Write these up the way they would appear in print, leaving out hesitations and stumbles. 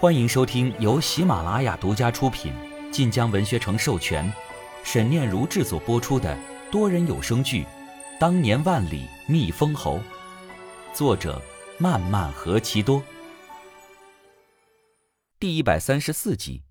欢迎收听由喜马拉雅独家出品、晋江文学城授权、沈念如制作播出的多人有声剧《当年万里觅封侯》，作者漫漫何其多。第134集。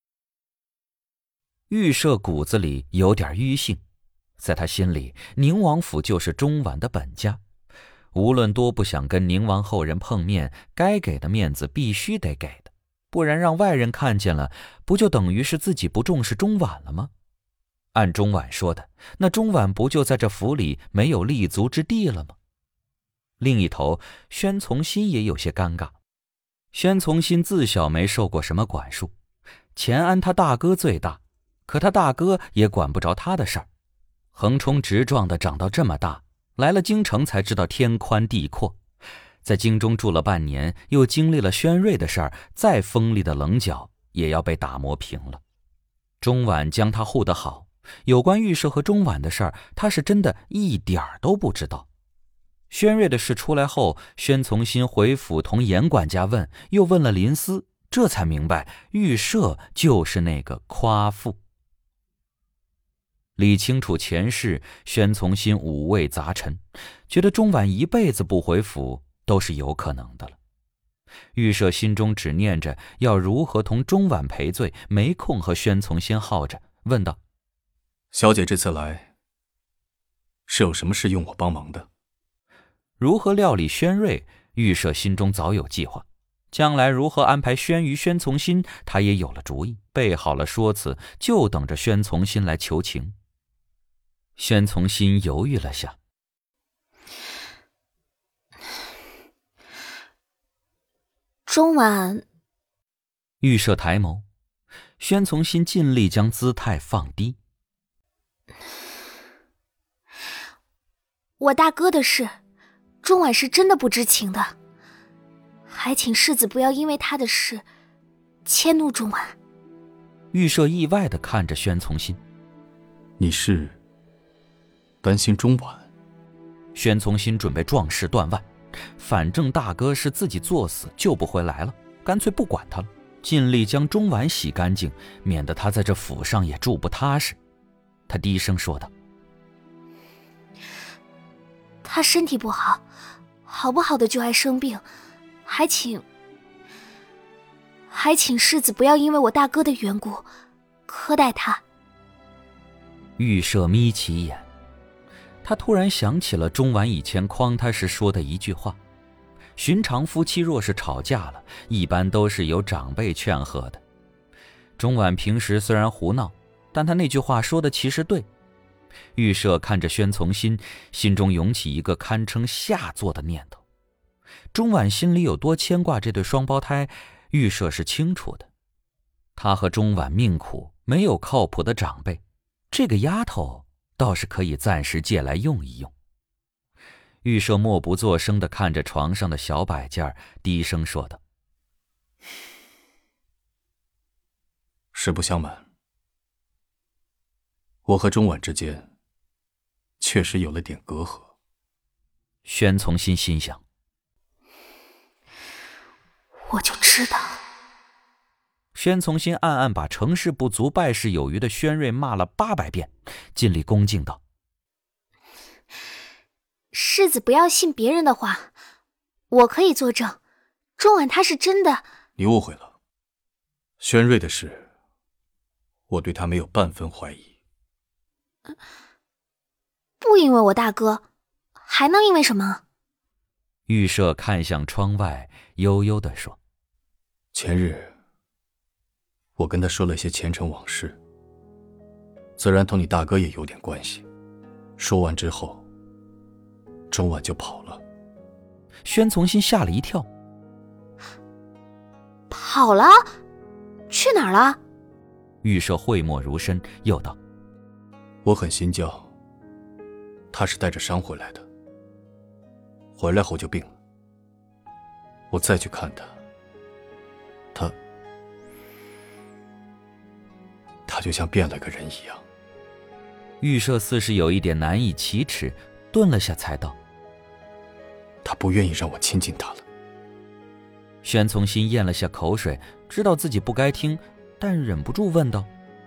预设骨子里有点迂性，在他心里，宁王府就是钟婉的本家，无论多不想跟宁王后人碰面，该给的面子必须得给的，不然让外人看见了，不就等于是自己不重视钟婉了吗？按钟婉说的，那钟婉不就在这府里没有立足之地了吗？另一头，宣从新也有些尴尬。宣从新自小没受过什么管束，钱安他大哥最大，可他大哥也管不着他的事儿。横冲直撞的长到这么大，来了京城才知道天宽地阔。在京中住了半年，又经历了宣瑞的事儿，再锋利的棱角也要被打磨平了。钟婉将他护得好，有关预设和钟婉的事儿，他是真的一点儿都不知道。宣瑞的事出来后，宣从新回府同严管家问，又问了林思，这才明白预设就是那个夸父。理清楚前事，宣从新五味杂陈，觉得钟婉一辈子不回府都是有可能的了。预设心中只念着要如何同钟婉赔罪，没空和宣从新耗着，问道： 小姐这次来是有什么事用我帮忙的？ 如何料理宣瑞，预设心中早有计划，将来如何安排宣于宣从新，他也有了主意，备好了说辞，就等着宣从新来求情。宣从新犹豫了下， 钟婉。 预设抬眸，宣从新尽力将姿态放低。 我大哥的事，钟婉是真的不知情的，还请世子不要因为他的事迁怒钟婉。 预设意外地看着宣从新， 你是担心钟婉？ 宣从新准备壮士断腕，反正大哥是自己作死救不回来了，干脆不管他了，尽力将钟婉洗干净，免得他在这府上也住不踏实。他低声说道： 他身体不好，好不好的就爱生病，还请世子不要因为我大哥的缘故苛待他。 预设眯起眼，他突然想起了钟婉以前诓他时说的一句话：寻常夫妻若是吵架了，一般都是有长辈劝和的。钟婉平时虽然胡闹，但他那句话说的其实对。预设看着宣从新，心中涌起一个堪称下作的念头。钟婉心里有多牵挂这对双胞胎，预设是清楚的。他和钟婉命苦，没有靠谱的长辈，这个丫头倒是可以暂时借来用一用。预设默不作声地看着床上的小摆件，低声说道： 实不相瞒，我和钟婉之间确实有了点隔阂。 宣从新心想， 我就知道。 宣从新暗暗把成事不足败事有余的宣瑞骂了800遍，尽力恭敬道： 世子不要信别人的话，我可以作证，钟婉他是真的。 你误会了，宣瑞的事我对他没有半分怀疑。 不因为我大哥，还能因为什么？ 预设看向窗外，悠悠地说： 前日我跟他说了些前尘往事，自然同你大哥也有点关系。说完之后，钟婉就跑了。 宣从新吓了一跳。 跑了？去哪儿了？ 预设讳莫如深，又道： 我很心焦，他是带着伤回来的，回来后就病了。我再去看他，他就像变了个人一样。 预设似是有一点难以启齿，顿了下才道： 他不愿意让我亲近他了。 宣从新咽了下口水，知道自己不该听，但忍不住问道：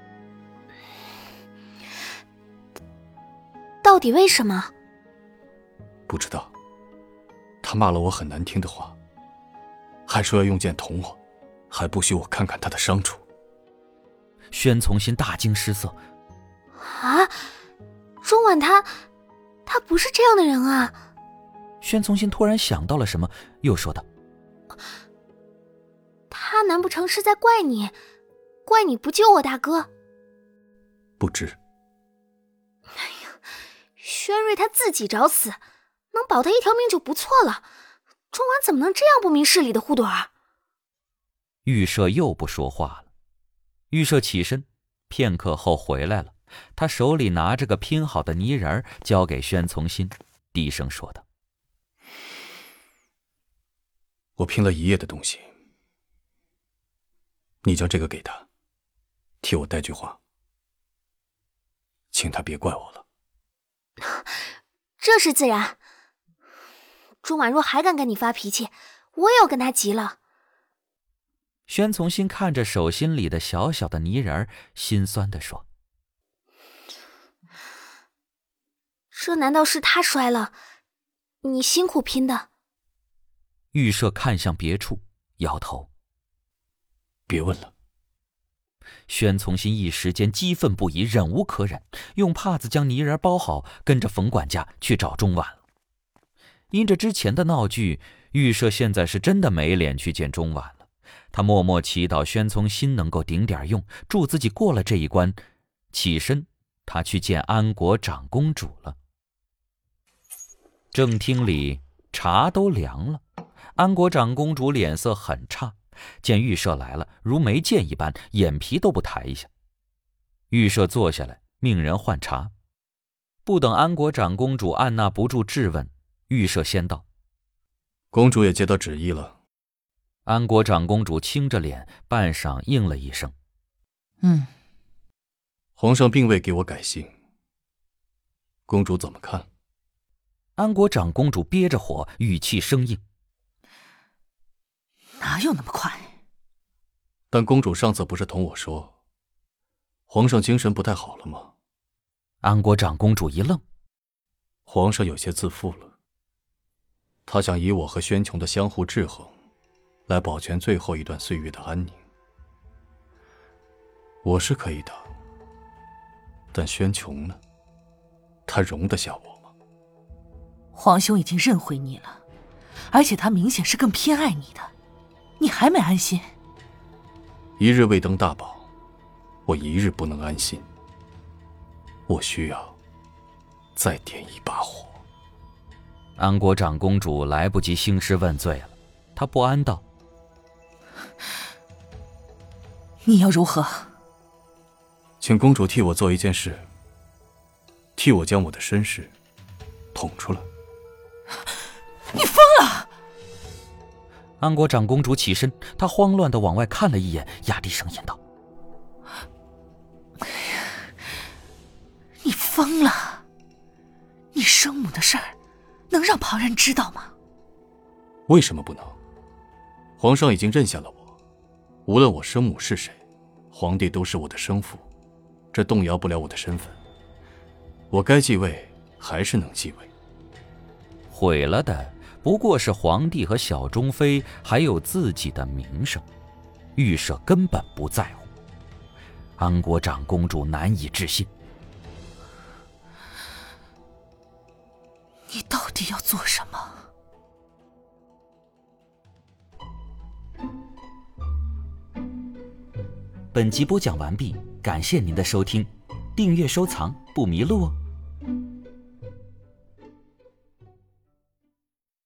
到底为什么？ 不知道。他骂了我很难听的话，还说要用剑捅我，还不许我看看他的伤处。 宣从新大惊失色。 啊，钟婉他不是这样的人啊。 宣从新突然想到了什么，又说道： 他难不成是在怪你不救我大哥？ 不知。 宣瑞他自己找死，能保他一条命就不错了，钟婉怎么能这样不明事理的护短儿？ 玉舍又不说话了。玉舍起身，片刻后回来了，他手里拿着个拼好的泥人，交给宣从新，低声说道： 我拼了一夜的东西，你将这个给他，替我带句话，请他别怪我了。 这是自然。钟婉若还敢跟你发脾气，我也要跟他急了。 宣从新看着手心里的小小的泥人，心酸地说： 这难道是他摔了？你辛苦拼的。 玉舍看向别处，摇头： 别问了。 宣从新一时间激愤不已，忍无可忍，用帕子将泥人包好，跟着冯管家去找钟婉了。因着之前的闹剧，玉舍现在是真的没脸去见钟婉了。他默默祈祷宣从新能够顶点用，助自己过了这一关。起身，他去见安国长公主了。正厅里茶都凉了，安国长公主脸色很差，见玉舍来了，如没见一般，眼皮都不抬一下。玉舍坐下来，命人换茶。不等安国长公主按捺不住质问，玉舍先道： 公主也接到旨意了。 安国长公主青着脸，半晌应了一声： 皇上并未给我改姓，公主怎么看？ 安国长公主憋着火，语气生硬： 哪有那么快？ 但公主上次不是同我说，皇上精神不太好了吗？ 安国长公主一愣： 皇上有些自负了，他想以我和宣琼的相互制衡，来保全最后一段岁月的安宁。我是可以的，但宣琼呢？他容得下我吗？ 皇兄已经认回你了，而且他明显是更偏爱你的，你还没安心？ 一日未登大宝，我一日不能安心。我需要再点一把火。 安国长公主来不及兴师问罪了，她不安道： 你要如何？ 请公主替我做一件事，替我将我的身世捅出来。 你疯了！ 安国长公主起身，她慌乱地往外看了一眼，压低声音道： 你疯了！你生母的事儿能让旁人知道吗？ 为什么不能？皇上已经认下了我，无论我生母是谁，皇帝都是我的生父，这动摇不了我的身份。我该继位还是能继位。 毁了的不过是皇帝和小中妃，还有自己的名声，御舍根本不在乎。安国长公主难以置信： 你到底要做什么？ 本集播讲完毕，感谢您的收听，订阅收藏不迷路哦。